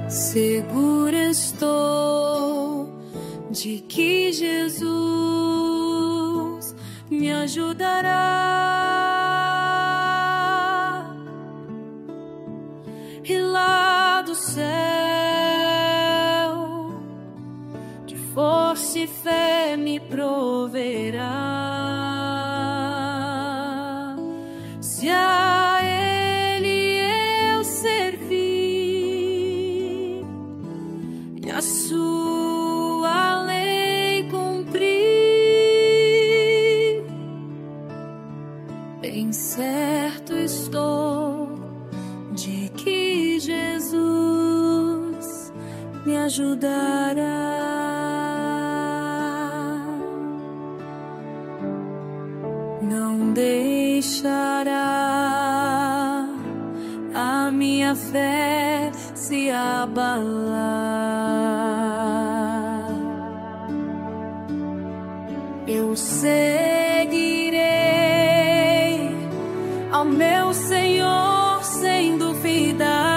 Segura estou de que Jesus me ajudará, e lá do céu de força e fé me proverá. Se a Ele eu servir e a sua lei cumprir, bem certo estou de que Jesus me ajudará. Não deixará a minha fé se abalar. Eu seguirei ao meu Senhor sem duvidar.